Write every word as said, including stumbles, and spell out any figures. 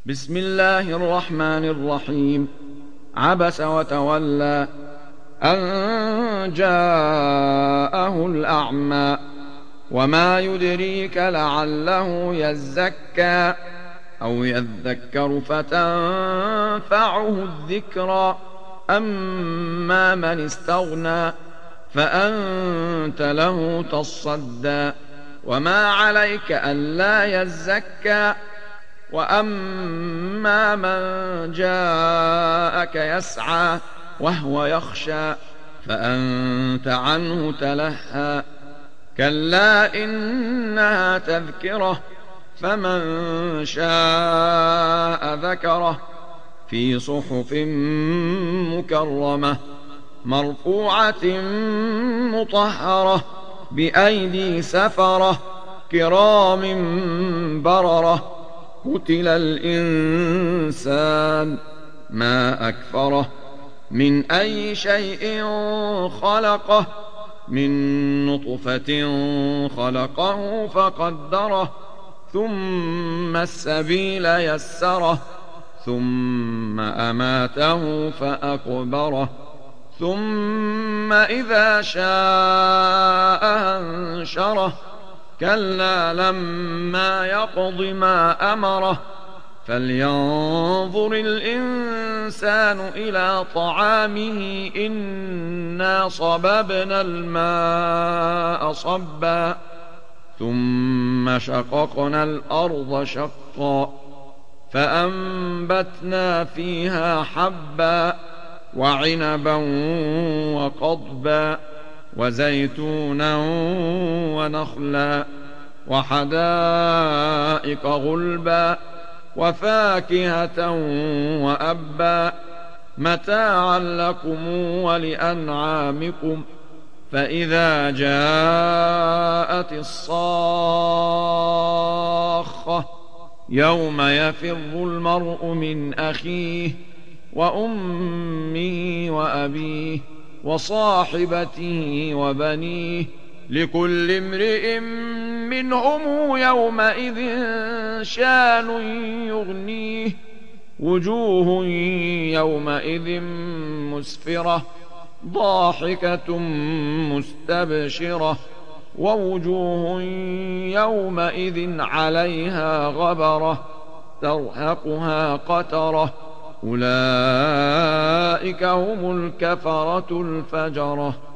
بسم الله الرحمن الرحيم. عبس وتولى أن جاءه الأعمى وما يدريك لعله يزكى أو يذكر فتنفعه الذكرى. أما من استغنى فأنت له تصدى وما عليك ألا يزكى. وأما من جاءك يسعى وهو يخشى فأنت عنه تلهى. كلا إنها تذكرة فمن شاء ذكره في صحف مكرمة مرفوعة مطهرة بأيدي سفرة كرام بررة. قتل الإنسان ما أكفره من أي شيء خلقه من نطفة خلقه فقدره ثم السبيل يسره ثم أماته فأقبره ثم إذا شاء أنشره. كلا لما يقض ما أمره فلينظر الإنسان إلى طعامه إنا صببنا الماء صبا ثم شققنا الأرض شقا فأنبتنا فيها حبا وعنبا وقضبا وزيتونا ونخلا وحدائق غلبا وفاكهة وأبا متاعا لكم ولأنعامكم. فإذا جاءت الصاخة يوم يفر المرء من أخيه وأمه وأبيه وصاحبته وبنيه لكل امرئ منهم يومئذ شان يغنيه. وجوه يومئذ مسفرة ضاحكة مستبشرة ووجوه يومئذ عليها غبرة ترهقها قترة أولئك هم الكفرة الفجرة.